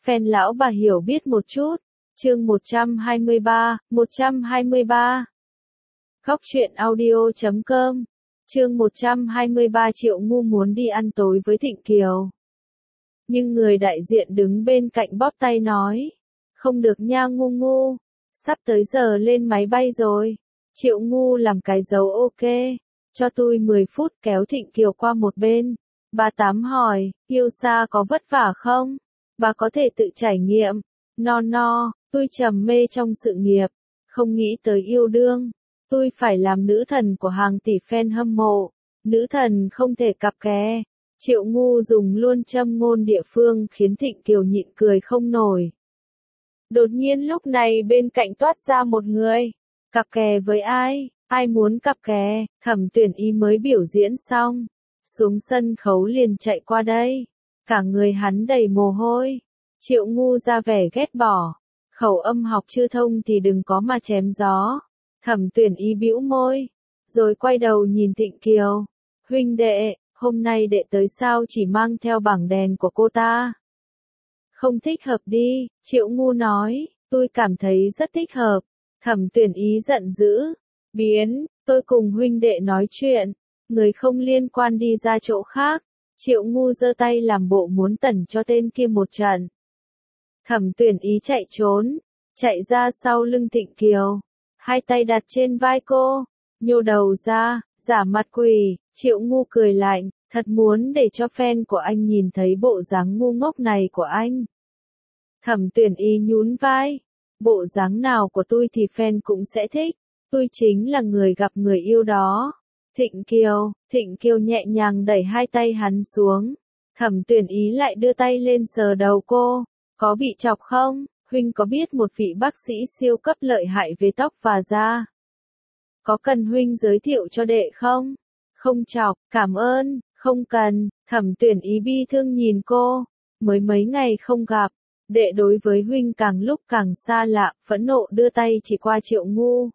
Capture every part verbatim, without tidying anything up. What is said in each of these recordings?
fan lão bà hiểu biết một chút. Chương một trăm hai mươi ba, một trăm hai mươi ba. Góc truyện audio chấm com. Chương một trăm hai mươi ba Triệu Ngu muốn đi ăn tối với Thịnh Kiều. Nhưng người đại diện đứng bên cạnh bóp tay nói. Không được nha Ngu Ngu. Sắp tới giờ lên máy bay rồi. Triệu Ngu làm cái dấu ok. Cho tôi mười phút kéo Thịnh Kiều qua một bên. Bà Tám hỏi, yêu xa có vất vả không? Bà có thể tự trải nghiệm. No no, tôi trầm mê trong sự nghiệp. Không nghĩ tới yêu đương. Tôi phải làm nữ thần của hàng tỷ fan hâm mộ. Nữ thần không thể cặp kè. Triệu Ngu dùng luôn châm ngôn địa phương khiến Thịnh Kiều nhịn cười không nổi. Đột nhiên lúc này bên cạnh toát ra một người. Cặp kè với ai? Ai muốn cặp kè? Thẩm Tuyển Ý mới biểu diễn xong. Xuống sân khấu liền chạy qua đây. Cả người hắn đầy mồ hôi. Triệu Ngu ra vẻ ghét bỏ. Khẩu âm học chưa thông thì đừng có mà chém gió. Thẩm Tuyển Ý bĩu môi. Rồi quay đầu nhìn Thịnh Kiều. Huynh đệ, hôm nay đệ tới sao chỉ mang theo bảng đèn của cô ta? Không thích hợp đi, Triệu Ngu nói. Tôi cảm thấy rất thích hợp. Thẩm Tuyển Ý giận dữ. Biến, tôi cùng huynh đệ nói chuyện. Người không liên quan đi ra chỗ khác. Triệu Ngu giơ tay làm bộ muốn tẩn cho tên kia một trận. Thẩm Tuyển Ý chạy trốn. Chạy ra sau lưng Thịnh Kiều. Hai tay đặt trên vai cô. Nhô đầu ra, giả mặt quỷ. Triệu Ngu cười lạnh. Thật muốn để cho fan của anh nhìn thấy bộ dáng ngu ngốc này của anh. Thẩm Tuyển Ý nhún vai. Bộ dáng nào của tôi thì fan cũng sẽ thích. Tôi chính là người gặp người yêu đó. Thịnh Kiều, Thịnh Kiều nhẹ nhàng đẩy hai tay hắn xuống. Thẩm Tuyển Ý lại đưa tay lên sờ đầu cô. Có bị chọc không? Huynh có biết một vị bác sĩ siêu cấp lợi hại về tóc và da? Có cần huynh giới thiệu cho đệ không? Không chọc, cảm ơn, không cần. Thẩm Tuyển Ý bi thương nhìn cô. Mới mấy ngày không gặp. Đệ đối với huynh càng lúc càng xa lạ, phẫn nộ đưa tay chỉ qua Triệu Ngu.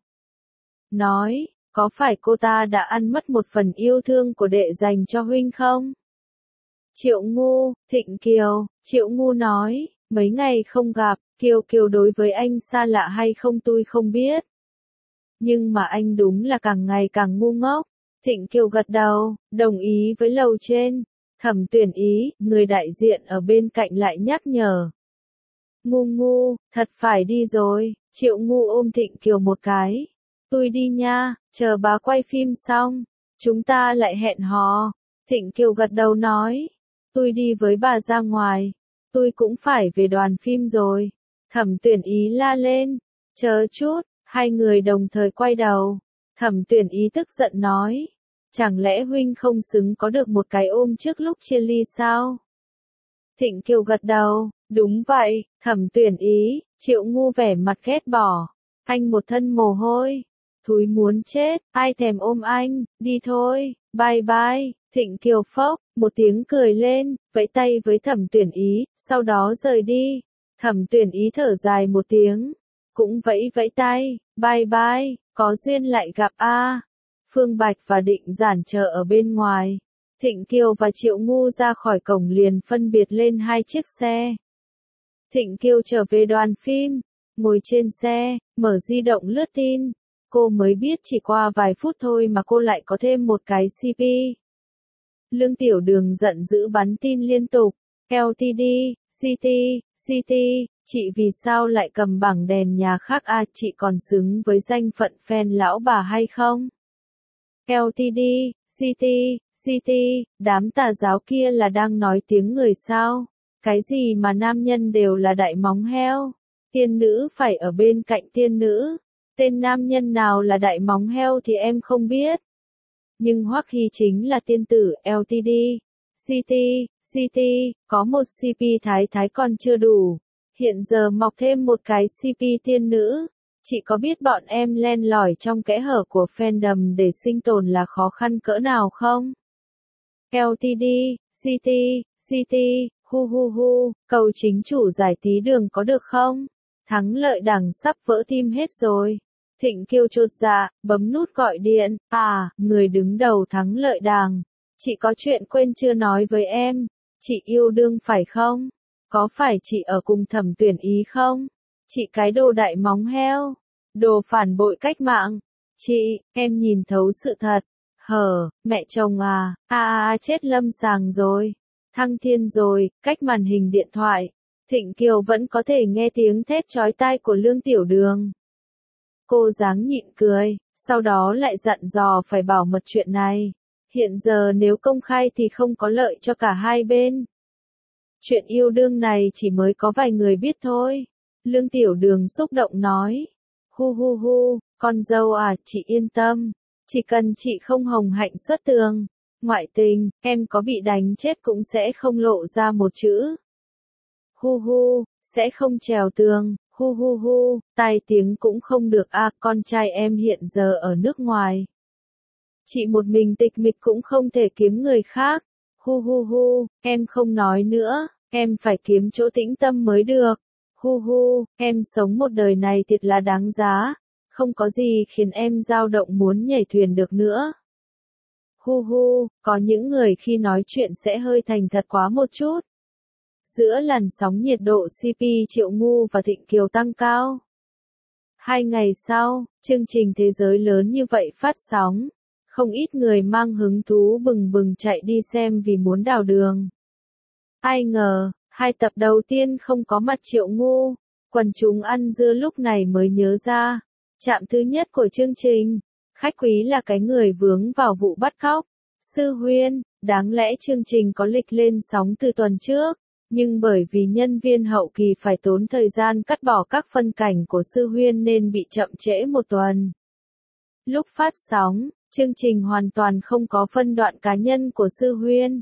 Nói, có phải cô ta đã ăn mất một phần yêu thương của đệ dành cho huynh không? Triệu Ngu, Thịnh Kiều, Triệu Ngu nói, mấy ngày không gặp, Kiều Kiều đối với anh xa lạ hay không tôi không biết. Nhưng mà anh đúng là càng ngày càng ngu ngốc. Thịnh Kiều gật đầu, đồng ý với lầu trên. Thẩm Tuyển Ý, người đại diện ở bên cạnh lại nhắc nhở. Ngu Ngu, thật phải đi rồi. Triệu Ngu ôm Thịnh Kiều một cái. Tôi đi nha, chờ bà quay phim xong. Chúng ta lại hẹn hò. Thịnh Kiều gật đầu nói. Tôi đi với bà ra ngoài. Tôi cũng phải về đoàn phim rồi. Thẩm Tuyển Ý la lên. Chờ chút, hai người đồng thời quay đầu. Thẩm Tuyển Ý tức giận nói. Chẳng lẽ huynh không xứng có được một cái ôm trước lúc chia ly sao? Thịnh Kiều gật đầu. Đúng vậy, Thẩm Tuyển Ý. Triệu Ngu vẻ mặt ghét bỏ. Anh một thân mồ hôi. Thúi muốn chết, ai thèm ôm anh, đi thôi, bye bye. Thịnh Kiều phốc, một tiếng cười lên, vẫy tay với Thẩm Tuyển Ý, sau đó rời đi. Thẩm Tuyển Ý thở dài một tiếng, cũng vẫy vẫy tay, bye bye, có duyên lại gặp a. Phương Bạch và Định Giản chờ ở bên ngoài. Thịnh Kiều và Triệu Ngu ra khỏi cổng liền phân biệt lên hai chiếc xe. Thịnh Kiều trở về đoàn phim, ngồi trên xe, mở di động lướt tin. Cô mới biết chỉ qua vài phút thôi mà cô lại có thêm một cái xê pê. Lương Tiểu Đường giận dữ bắn tin liên tục. lờ tê đê, xê tê, xê tê, chị vì sao lại cầm bảng đèn nhà khác à, chị còn xứng với danh phận fan lão bà hay không? lờ tê đê, xê tê, xê tê, đám tà giáo kia là đang nói tiếng người sao? Cái gì mà nam nhân đều là đại móng heo? Tiên nữ phải ở bên cạnh tiên nữ. Tên nam nhân nào là đại móng heo thì em không biết. Nhưng Hoắc Hy chính là tiên tử. lờ tê đê, xê tê, xê tê, có một xê pê thái thái còn chưa đủ. Hiện giờ mọc thêm một cái xê pê tiên nữ. Chị có biết bọn em len lỏi trong kẽ hở của fandom để sinh tồn là khó khăn cỡ nào không? lờ tê đê, xê tê, xê tê, hu hu hu, cầu chính chủ giải tí đường có được không? Thắng lợi đằng sắp vỡ tim hết rồi. Thịnh Kiều chột dạ, bấm nút gọi điện. À, người đứng đầu thắng lợi đàng. Chị có chuyện quên chưa nói với em. Chị yêu đương phải không? Có phải chị ở cùng Thẩm Tuyển Ý không? Chị cái đồ đại móng heo. Đồ phản bội cách mạng. Chị, em nhìn thấu sự thật. Hờ, mẹ chồng à, a a a chết lâm sàng rồi. Thăng thiên rồi, cách màn hình điện thoại. Thịnh Kiều vẫn có thể nghe tiếng thét chói tai của Lương Tiểu Đường. Cô dáng nhịn cười, sau đó lại dặn dò phải bảo mật chuyện này. Hiện giờ nếu công khai thì không có lợi cho cả hai bên. Chuyện yêu đương này chỉ mới có vài người biết thôi. Lương Tiểu Đường xúc động nói. Hu hu hu, con dâu à, chị yên tâm. Chỉ cần chị không hồng hạnh xuất tường, ngoại tình, em có bị đánh chết cũng sẽ không lộ ra một chữ. Hu hu, sẽ không trèo tường, hu hu hu, tai tiếng cũng không được à, con trai em hiện giờ ở nước ngoài. Chị một mình tịch mịch cũng không thể kiếm người khác. Hu hu hu, em không nói nữa, em phải kiếm chỗ tĩnh tâm mới được. Hu hu, em sống một đời này thiệt là đáng giá, không có gì khiến em dao động muốn nhảy thuyền được nữa. Hu hu, có những người khi nói chuyện sẽ hơi thành thật quá một chút. Giữa làn sóng nhiệt độ xê pê Triệu Ngu và Thịnh Kiều tăng cao. Hai ngày sau, chương trình Thế giới lớn như vậy phát sóng. Không ít người mang hứng thú bừng bừng chạy đi xem vì muốn đào đường. Ai ngờ, hai tập đầu tiên không có mặt Triệu Ngu, quần chúng ăn dưa lúc này mới nhớ ra. Trạm thứ nhất của chương trình, khách quý là cái người vướng vào vụ bắt cóc. Sư Huyên, đáng lẽ chương trình có lịch lên sóng từ tuần trước, nhưng bởi vì nhân viên hậu kỳ phải tốn thời gian cắt bỏ các phân cảnh của Sư Huyên nên bị chậm trễ một tuần. Lúc phát sóng, chương trình hoàn toàn không có phân đoạn cá nhân của Sư Huyên.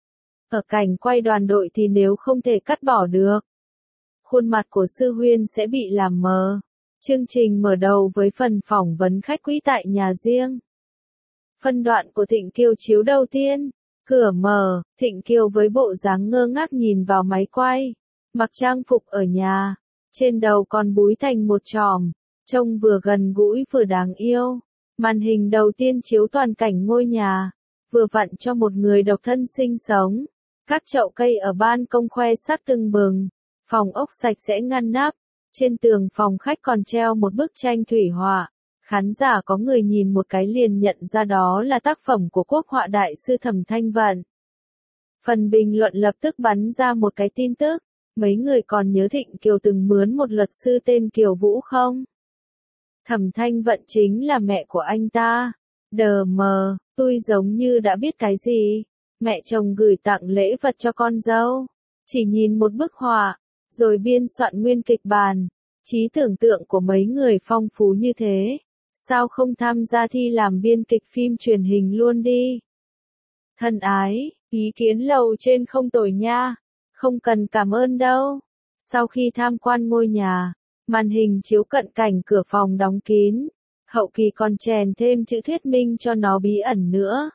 Ở cảnh quay đoàn đội thì nếu không thể cắt bỏ được, khuôn mặt của Sư Huyên sẽ bị làm mờ. Chương trình mở đầu với phần phỏng vấn khách quý tại nhà riêng. Phân đoạn của Thịnh Kiều chiếu đầu tiên. Cửa mở, Thịnh Kiều với bộ dáng ngơ ngác nhìn vào máy quay. Mặc trang phục ở nhà. Trên đầu còn búi thành một chòm. Trông vừa gần gũi vừa đáng yêu. Màn hình đầu tiên chiếu toàn cảnh ngôi nhà. Vừa vặn cho một người độc thân sinh sống. Các chậu cây ở ban công khoe sắc tưng bừng. Phòng ốc sạch sẽ ngăn nắp. Trên tường phòng khách còn treo một bức tranh thủy họa. Khán giả có người nhìn một cái liền nhận ra đó là tác phẩm của quốc họa đại sư Thẩm Thanh Vận. Phần bình luận lập tức bắn ra một cái tin tức. Mấy người còn nhớ Thịnh Kiều từng mướn một luật sư tên Kiều Vũ không? Thẩm Thanh Vận chính là mẹ của anh ta. Đờ mờ, tôi giống như đã biết cái gì. Mẹ chồng gửi tặng lễ vật cho con dâu. Chỉ nhìn một bức họa, rồi biên soạn nguyên kịch bản. Trí tưởng tượng của mấy người phong phú như thế. Sao không tham gia thi làm biên kịch phim truyền hình luôn đi? Thân ái, ý kiến lầu trên không tồi nha. Không cần cảm ơn đâu. Sau khi tham quan ngôi nhà, màn hình chiếu cận cảnh cửa phòng đóng kín. Hậu kỳ còn chèn thêm chữ thuyết minh cho nó bí ẩn nữa.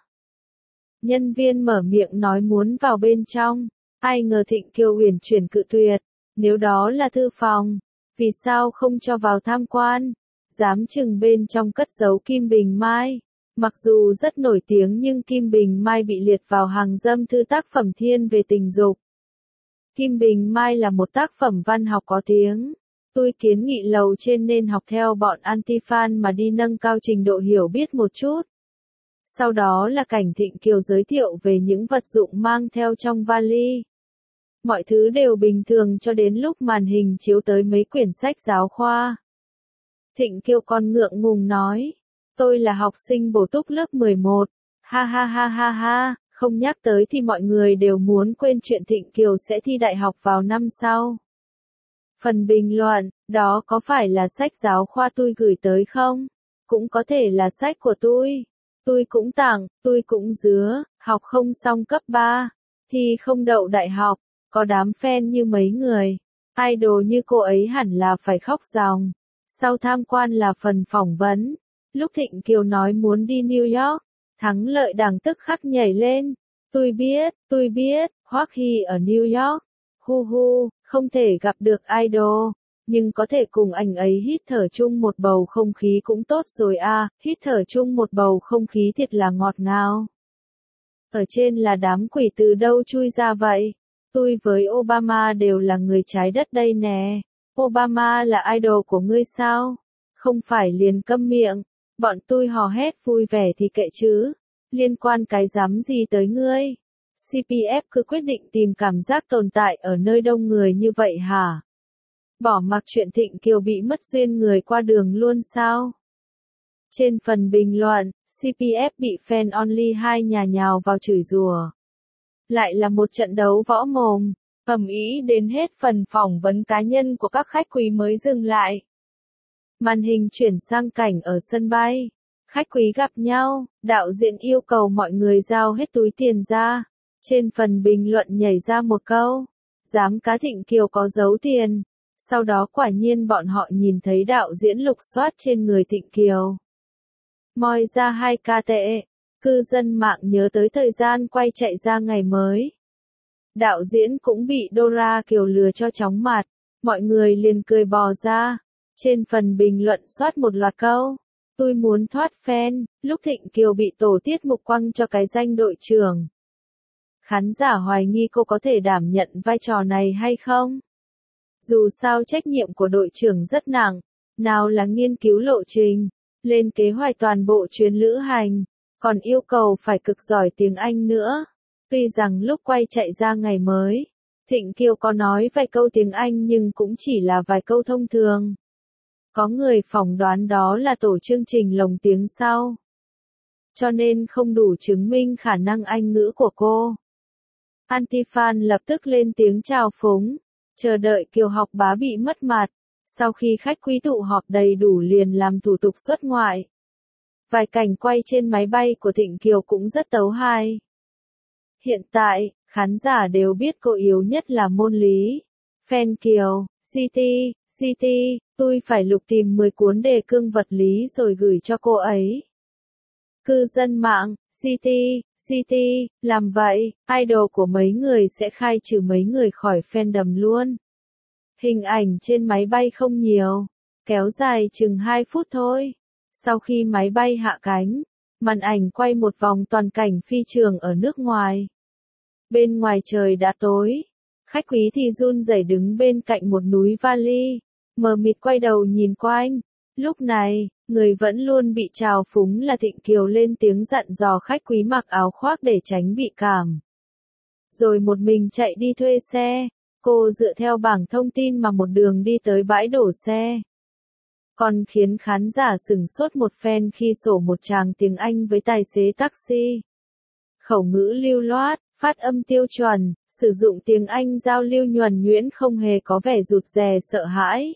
Nhân viên mở miệng nói muốn vào bên trong. Ai ngờ Thịnh Kiều uyển chuyển cự tuyệt. Nếu đó là thư phòng, vì sao không cho vào tham quan? Dám chừng bên trong cất giấu Kim Bình Mai. Mặc dù rất nổi tiếng nhưng Kim Bình Mai bị liệt vào hàng dâm thư tác phẩm thiên về tình dục. Kim Bình Mai là một tác phẩm văn học có tiếng. Tôi kiến nghị lầu trên nên học theo bọn anti-fan mà đi nâng cao trình độ hiểu biết một chút. Sau đó là cảnh Thịnh Kiều giới thiệu về những vật dụng mang theo trong vali. Mọi thứ đều bình thường cho đến lúc màn hình chiếu tới mấy quyển sách giáo khoa. Thịnh Kiều còn ngượng ngùng nói, tôi là học sinh bổ túc lớp mười một, ha ha ha ha ha, không nhắc tới thì mọi người đều muốn quên chuyện Thịnh Kiều sẽ thi đại học vào năm sau. Phần bình luận, đó có phải là sách giáo khoa tôi gửi tới không? Cũng có thể là sách của tôi. Tôi cũng tặng, tôi cũng dứa, học không xong cấp ba, thì không đậu đại học, có đám fan như mấy người. Idol như cô ấy hẳn là phải khóc ròng. Sau tham quan là phần phỏng vấn. Lúc Thịnh Kiều nói muốn đi New York, Thắng Lợi Đảng tức khắc nhảy lên. Tôi biết, tôi biết, Hoắc Hy ở New York. Hu hu, không thể gặp được idol, nhưng có thể cùng anh ấy hít thở chung một bầu không khí cũng tốt rồi à, hít thở chung một bầu không khí thiệt là ngọt ngào. Ở trên là đám quỷ từ đâu chui ra vậy? Tôi với Obama đều là người trái đất đây nè. Obama là idol của ngươi sao? Không phải liền câm miệng. Bọn tôi hò hét vui vẻ thì kệ chứ. Liên quan cái dám gì tới ngươi? xê pê ép cứ quyết định tìm cảm giác tồn tại ở nơi đông người như vậy hả? Bỏ mặc chuyện Thịnh Kiều bị mất duyên người qua đường luôn sao? Trên phần bình luận, xê pê ép bị fan Only hai nhà nhào vào chửi rủa. Lại là một trận đấu võ mồm, ầm ĩ đến hết phần phỏng vấn cá nhân của các khách quý mới dừng lại. Màn hình chuyển sang cảnh ở sân bay. Khách quý gặp nhau, đạo diễn yêu cầu mọi người giao hết túi tiền ra. Trên phần bình luận nhảy ra một câu, dám cá Thịnh Kiều có giấu tiền. Sau đó quả nhiên bọn họ nhìn thấy đạo diễn lục soát trên người Thịnh Kiều. Moi ra hai ca tệ, cư dân mạng nhớ tới thời gian quay chạy ra ngày mới. Đạo diễn cũng bị Dora Kiều lừa cho chóng mặt, mọi người liền cười bò ra. Trên phần bình luận soát một loạt câu, tôi muốn thoát fan, lúc Thịnh Kiều bị tổ tiết mục quăng cho cái danh đội trưởng. Khán giả hoài nghi cô có thể đảm nhận vai trò này hay không? Dù sao trách nhiệm của đội trưởng rất nặng, nào là nghiên cứu lộ trình, lên kế hoạch toàn bộ chuyến lữ hành, còn yêu cầu phải cực giỏi tiếng Anh nữa. Tuy rằng lúc quay chạy ra ngày mới, Thịnh Kiều có nói vài câu tiếng Anh nhưng cũng chỉ là vài câu thông thường. Có người phỏng đoán đó là tổ chương trình lồng tiếng sau. Cho nên không đủ chứng minh khả năng Anh ngữ của cô. Anti-fan lập tức lên tiếng chào phúng, chờ đợi Kiều học bá bị mất mặt. Sau khi khách quý tụ họp đầy đủ liền làm thủ tục xuất ngoại. Vài cảnh quay trên máy bay của Thịnh Kiều cũng rất tấu hài. Hiện tại, khán giả đều biết cô yếu nhất là môn lý. Fan Kiều, City, City, tôi phải lục tìm mười cuốn đề cương vật lý rồi gửi cho cô ấy. Cư dân mạng, City, City, làm vậy, idol của mấy người sẽ khai trừ mấy người khỏi fandom luôn. Hình ảnh trên máy bay không nhiều, kéo dài chừng hai phút thôi. Sau khi máy bay hạ cánh, màn ảnh quay một vòng toàn cảnh phi trường ở nước ngoài. Bên ngoài trời đã tối, khách quý thì run rẩy đứng bên cạnh một núi vali, mờ mịt quay đầu nhìn quanh. Lúc này, người vẫn luôn bị trào phúng là Thịnh Kiều lên tiếng dặn dò khách quý mặc áo khoác để tránh bị cảm. Rồi một mình chạy đi thuê xe. Cô dựa theo bảng thông tin mà một đường đi tới bãi đổ xe. Còn khiến khán giả sửng sốt một phen khi sổ một tràng tiếng Anh với tài xế taxi. Khẩu ngữ lưu loát, phát âm tiêu chuẩn, sử dụng tiếng Anh giao lưu nhuần nhuyễn không hề có vẻ rụt rè sợ hãi.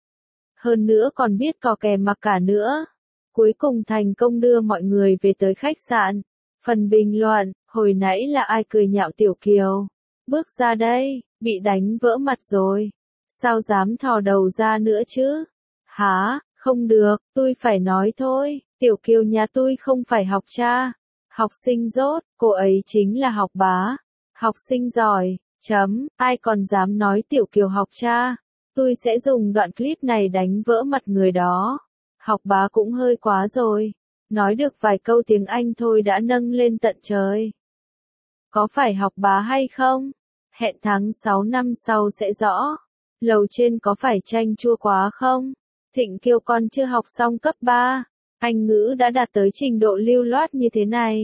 Hơn nữa còn biết cò kè mặc cả nữa. Cuối cùng thành công đưa mọi người về tới khách sạn. Phần bình luận, hồi nãy là ai cười nhạo Tiểu Kiều? Bước ra đây, bị đánh vỡ mặt rồi. Sao dám thò đầu ra nữa chứ? Hả, không được, tôi phải nói thôi, Tiểu Kiều nhà tôi không phải học cha. Học sinh dốt, cô ấy chính là học bá. Học sinh giỏi, chấm, ai còn dám nói Tiểu Kiều học cha. Tôi sẽ dùng đoạn clip này đánh vỡ mặt người đó. Học bá cũng hơi quá rồi. Nói được vài câu tiếng Anh thôi đã nâng lên tận trời. Có phải học bá hay không? Hẹn tháng sáu năm sau sẽ rõ. Lầu trên có phải chanh chua quá không? Thịnh Kiều con chưa học xong cấp ba. Anh ngữ đã đạt tới trình độ lưu loát như thế này.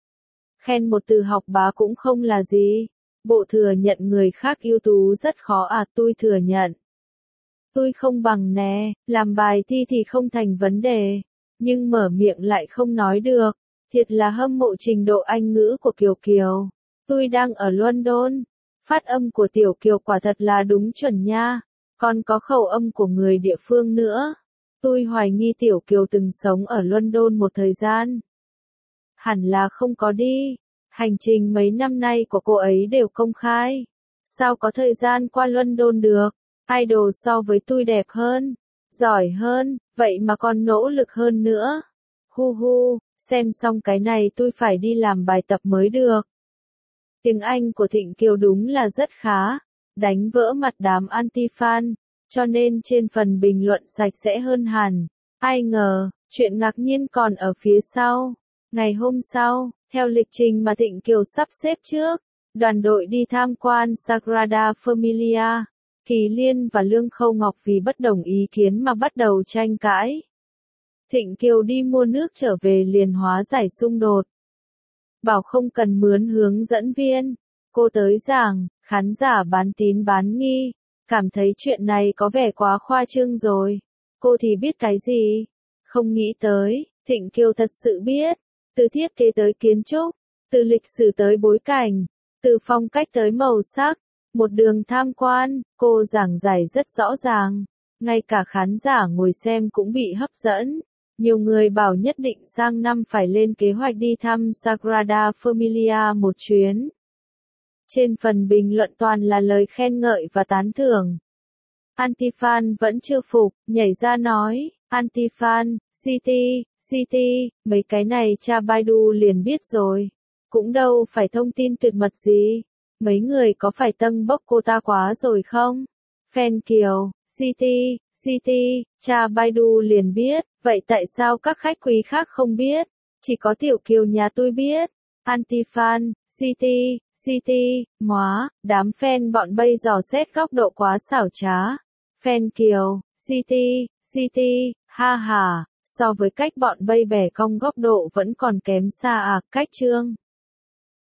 Khen một từ học bá cũng không là gì. Bộ thừa nhận người khác ưu tú rất khó à, tôi thừa nhận. Tôi không bằng nè, làm bài thi thì không thành vấn đề. Nhưng mở miệng lại không nói được. Thiệt là hâm mộ trình độ Anh ngữ của Kiều Kiều. Tôi đang ở London. Phát âm của Tiểu Kiều quả thật là đúng chuẩn nha. Còn có khẩu âm của người địa phương nữa. Tôi hoài nghi Tiểu Kiều từng sống ở London một thời gian. Hẳn là không có đi. Hành trình mấy năm nay của cô ấy đều công khai. Sao có thời gian qua London được? Idol so với tôi đẹp hơn, giỏi hơn, vậy mà còn nỗ lực hơn nữa. Hu hu, xem xong cái này tôi phải đi làm bài tập mới được. Tiếng Anh của Thịnh Kiều đúng là rất khá, đánh vỡ mặt đám anti-fan, cho nên trên phần bình luận sạch sẽ hơn hẳn. Ai ngờ, chuyện ngạc nhiên còn ở phía sau. Ngày hôm sau, theo lịch trình mà Thịnh Kiều sắp xếp trước, Đoàn đội đi tham quan Sagrada Familia. Kỳ Liên và Lương Khâu Ngọc vì bất đồng ý kiến mà bắt đầu tranh cãi. Thịnh Kiều đi mua nước trở về liền hóa giải xung đột. Bảo không cần mướn hướng dẫn viên. Cô tới giảng, khán giả bán tín bán nghi, cảm thấy chuyện này có vẻ quá khoa trương rồi. Cô thì biết cái gì? Không nghĩ tới, Thịnh Kiều thật sự biết. Từ thiết kế tới kiến trúc, từ lịch sử tới bối cảnh, từ phong cách tới màu sắc, một đường tham quan, cô giảng giải rất rõ ràng. Ngay cả khán giả ngồi xem cũng bị hấp dẫn. Nhiều người bảo nhất định sang năm phải lên kế hoạch đi thăm Sagrada Familia một chuyến. Trên phần bình luận toàn là lời khen ngợi và tán thưởng. Antifan vẫn chưa phục, nhảy ra nói, Antifan, City, City, mấy cái này cha Baidu liền biết rồi. Cũng đâu phải thông tin tuyệt mật gì. Mấy người có phải tâng bốc cô ta quá rồi không? Fan Kiều, City, City, cha Baidu liền biết, vậy tại sao các khách quý khác không biết? Chỉ có Tiểu Kiều nhà tôi biết. Antifan, City, City, móa, đám fan bọn bây dò xét góc độ quá xảo trá. Fan Kiều, City, City, ha ha, so với cách bọn bây bẻ cong góc độ vẫn còn kém xa à, cách chương.